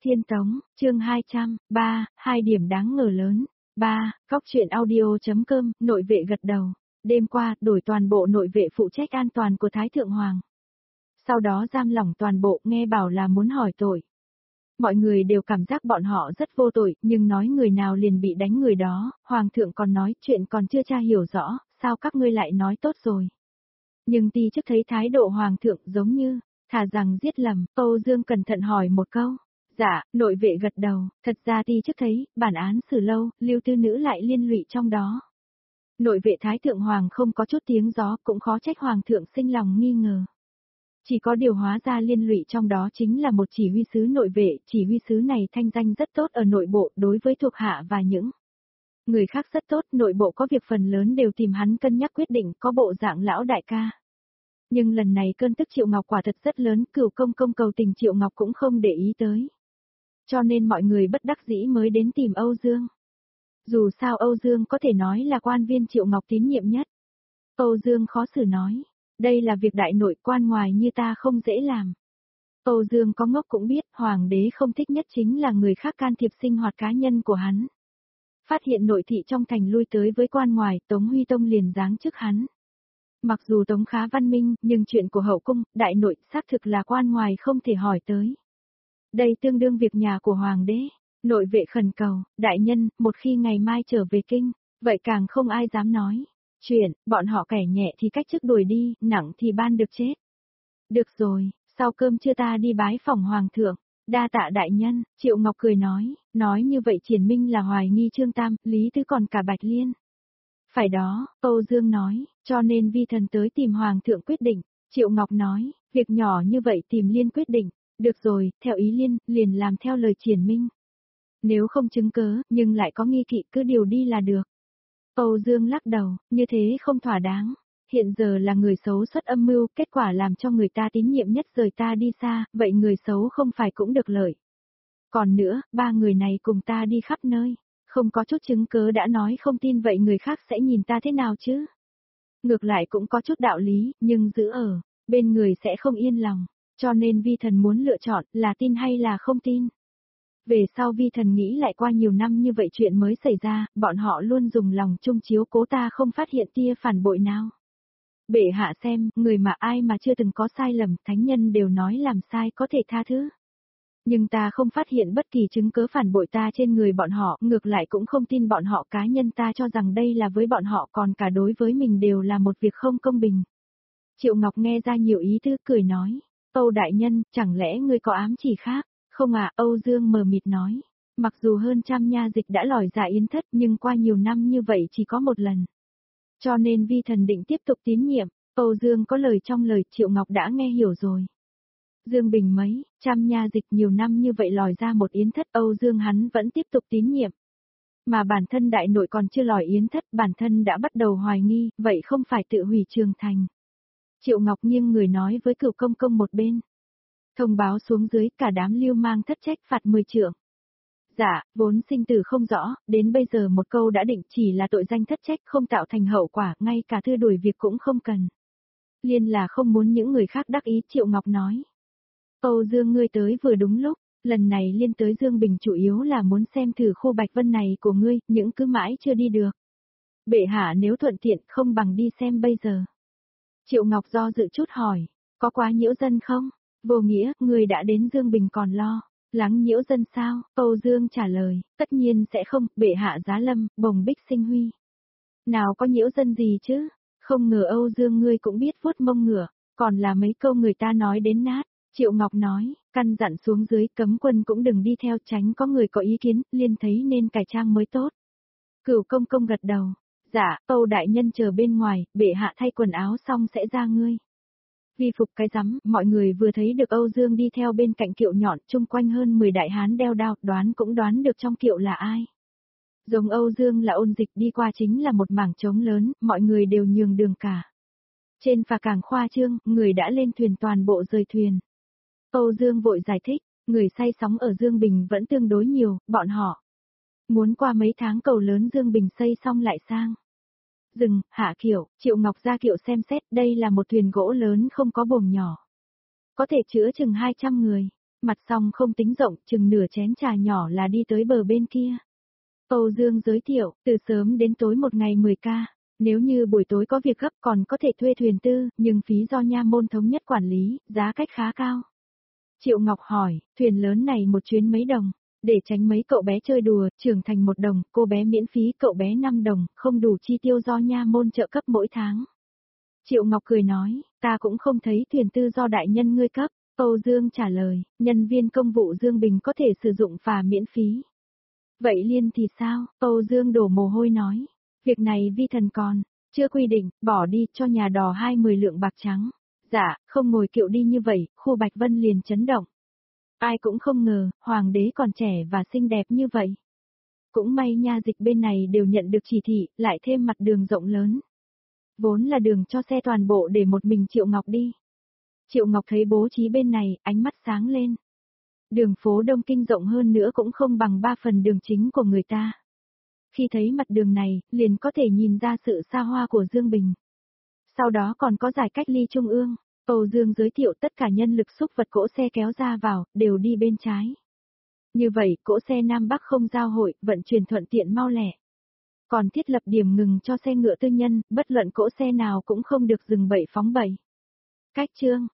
Thiên Tống, chương 203, hai điểm đáng ngờ lớn. 3. Góc truyện audio.com, nội vệ gật đầu. Đêm qua, đổi toàn bộ nội vệ phụ trách an toàn của Thái Thượng Hoàng. Sau đó giam lỏng toàn bộ, nghe bảo là muốn hỏi tội. Mọi người đều cảm giác bọn họ rất vô tội, nhưng nói người nào liền bị đánh người đó, Hoàng thượng còn nói chuyện còn chưa tra hiểu rõ, sao các ngươi lại nói tốt rồi. Nhưng ti chức thấy thái độ Hoàng thượng giống như, thà rằng giết lầm, Âu Dương cẩn thận hỏi một câu. Dạ, nội vệ gật đầu, thật ra ti chức thấy, bản án xử lâu, Lưu Tư Nữ lại liên lụy trong đó. Nội vệ Thái Thượng Hoàng không có chút tiếng gió, cũng khó trách Hoàng thượng sinh lòng nghi ngờ. Chỉ có điều hóa ra liên lụy trong đó chính là một chỉ huy sứ nội vệ, chỉ huy sứ này thanh danh rất tốt ở nội bộ đối với thuộc hạ và những người khác rất tốt, nội bộ có việc phần lớn đều tìm hắn cân nhắc quyết định, có bộ dạng lão đại ca. Nhưng lần này cơn tức Triệu Ngọc quả thật rất lớn, Cửu công công cầu tình Triệu Ngọc cũng không để ý tới. Cho nên mọi người bất đắc dĩ mới đến tìm Âu Dương. Dù sao Âu Dương có thể nói là quan viên Triệu Ngọc tín nhiệm nhất. Âu Dương khó xử nói, đây là việc đại nội, quan ngoài như ta không dễ làm. Âu Dương có ngốc cũng biết, hoàng đế không thích nhất chính là người khác can thiệp sinh hoạt cá nhân của hắn. Phát hiện nội thị trong thành lui tới với quan ngoài, Tống Huy Tông liền giáng chức hắn. Mặc dù Tống khá văn minh, nhưng chuyện của hậu cung, đại nội, xác thực là quan ngoài không thể hỏi tới. Đây tương đương việc nhà của hoàng đế. Nội vệ khẩn cầu, đại nhân, một khi ngày mai trở về kinh, vậy càng không ai dám nói. Chuyện, bọn họ kẻ nhẹ thì cách chức đuổi đi, nặng thì ban được chết. Được rồi, sau cơm trưa ta đi bái phòng hoàng thượng. Đa tạ đại nhân, Triệu Ngọc cười nói như vậy triển minh là hoài nghi Trương Tam, Lý Tứ còn cả Bạch Liên. Phải đó, Âu Dương nói, cho nên vi thần tới tìm hoàng thượng quyết định. Triệu Ngọc nói, việc nhỏ như vậy tìm Liên quyết định. Được rồi, theo ý Liên, liền làm theo lời triển minh. Nếu không chứng cớ, nhưng lại có nghi kỵ cứ điều đi là được. Âu Dương lắc đầu, như thế không thỏa đáng. Hiện giờ là người xấu xuất âm mưu, kết quả làm cho người ta tín nhiệm nhất rời ta đi xa, vậy người xấu không phải cũng được lợi. Còn nữa, ba người này cùng ta đi khắp nơi, không có chút chứng cớ đã nói không tin vậy người khác sẽ nhìn ta thế nào chứ? Ngược lại cũng có chút đạo lý, nhưng giữ ở bên người sẽ không yên lòng, cho nên vi thần muốn lựa chọn là tin hay là không tin. Về sau vi thần nghĩ lại qua nhiều năm như vậy chuyện mới xảy ra, bọn họ luôn dùng lòng chung chiếu cố ta không phát hiện tia phản bội nào. Bệ hạ xem, người mà ai mà chưa từng có sai lầm, thánh nhân đều nói làm sai có thể tha thứ. Nhưng ta không phát hiện bất kỳ chứng cớ phản bội ta trên người bọn họ, ngược lại cũng không tin bọn họ, cá nhân ta cho rằng đây là với bọn họ còn cả đối với mình đều là một việc không công bình. Triệu Ngọc nghe ra nhiều ý tứ cười nói, Âu đại nhân, chẳng lẽ ngươi có ám chỉ khác? Không à, Âu Dương mờ mịt nói, mặc dù hơn trăm nha dịch đã lòi ra yến thất nhưng qua nhiều năm như vậy chỉ có một lần. Cho nên vi thần định tiếp tục tín nhiệm, Âu Dương có lời trong lời Triệu Ngọc đã nghe hiểu rồi. Dương Bình mấy, trăm nha dịch nhiều năm như vậy lòi ra một yến thất, Âu Dương hắn vẫn tiếp tục tín nhiệm. Mà bản thân đại nội còn chưa lòi yến thất, bản thân đã bắt đầu hoài nghi, vậy không phải tự hủy Trường Thành. Triệu Ngọc nghiêng người nói với Cửu công công một bên. Thông báo xuống dưới cả đám lưu mang thất trách phạt 10 trượng. Dạ, vốn sinh tử không rõ, đến bây giờ một câu đã định chỉ là tội danh thất trách không tạo thành hậu quả, ngay cả thư đuổi việc cũng không cần. Liên là không muốn những người khác đắc ý, Triệu Ngọc nói. Âu Dương ngươi tới vừa đúng lúc, lần này Liên tới Dương Bình chủ yếu là muốn xem thử khu Bạch Vân này của ngươi, những cứ mãi chưa đi được. Bệ hạ nếu thuận tiện không bằng đi xem bây giờ. Triệu Ngọc do dự chút hỏi, có quá nhiễu dân không? Vô nghĩa, người đã đến Dương Bình còn lo, lắng nhiễu dân sao? Âu Dương trả lời, tất nhiên sẽ không, bệ hạ giá lâm, bồng bích sinh huy. Nào có nhiễu dân gì chứ? Không ngờ Âu Dương ngươi cũng biết vuốt mông ngựa, còn là mấy câu người ta nói đến nát. Triệu Ngọc nói, căn dặn xuống dưới cấm quân cũng đừng đi theo tránh có người có ý kiến, Liên thấy nên cải trang mới tốt. Cửu công công gật đầu, dạ, Âu đại nhân chờ bên ngoài, bệ hạ thay quần áo xong sẽ ra ngươi. Vi phục cái rắm, mọi người vừa thấy được Âu Dương đi theo bên cạnh kiệu nhọn, chung quanh hơn 10 đại hán đeo đao, đoán cũng đoán được trong kiệu là ai. Giống Âu Dương là Ôn Dịch, đi qua chính là một mảng trống lớn, mọi người đều nhường đường cả. Trên phà cảng khoa trương, người đã lên thuyền toàn bộ rời thuyền. Âu Dương vội giải thích, người say sóng ở Dương Bình vẫn tương đối nhiều, bọn họ muốn qua mấy tháng cầu lớn Dương Bình xây xong lại sang. Dừng, hạ kiệu, Triệu Ngọc ra kiệu xem xét, đây là một thuyền gỗ lớn không có buồng nhỏ. Có thể chứa chừng 200 người, mặt song không tính rộng, chừng nửa chén trà nhỏ là đi tới bờ bên kia. Âu Dương giới thiệu, từ sớm đến tối một ngày 10 ca. Nếu như buổi tối có việc gấp còn có thể thuê thuyền tư, nhưng phí do nha môn thống nhất quản lý, giá cách khá cao. Triệu Ngọc hỏi, thuyền lớn này một chuyến mấy đồng? Để tránh mấy cậu bé chơi đùa, trưởng thành 1 đồng, cô bé miễn phí cậu bé 5 đồng, không đủ chi tiêu do nha môn trợ cấp mỗi tháng. Triệu Ngọc cười nói, ta cũng không thấy thuyền tư do đại nhân ngươi cấp. Âu Dương trả lời, nhân viên công vụ Dương Bình có thể sử dụng phà miễn phí. Vậy Liên thì sao? Âu Dương đổ mồ hôi nói. Việc này vi thần còn, chưa quy định, bỏ đi cho nhà đò 20 lượng bạc trắng. Dạ, không ngồi kiệu đi như vậy, khu Bạch Vân liền chấn động. Ai cũng không ngờ, hoàng đế còn trẻ và xinh đẹp như vậy. Cũng may nha dịch bên này đều nhận được chỉ thị, lại thêm mặt đường rộng lớn. Vốn là đường cho xe toàn bộ để một mình Triệu Ngọc đi. Triệu Ngọc thấy bố trí bên này, ánh mắt sáng lên. Đường phố Đông Kinh rộng hơn nữa cũng không bằng 3 phần đường chính của người ta. Khi thấy mặt đường này, liền có thể nhìn ra sự xa hoa của Dương Bình. Sau đó còn có giải cách ly trung ương. Âu Dương giới thiệu tất cả nhân lực xúc vật cỗ xe kéo ra vào, đều đi bên trái. Như vậy, cỗ xe Nam Bắc không giao hội, vận chuyển thuận tiện mau lẹ. Còn thiết lập điểm ngừng cho xe ngựa tư nhân, bất luận cỗ xe nào cũng không được dừng bậy phóng bậy. Cách chương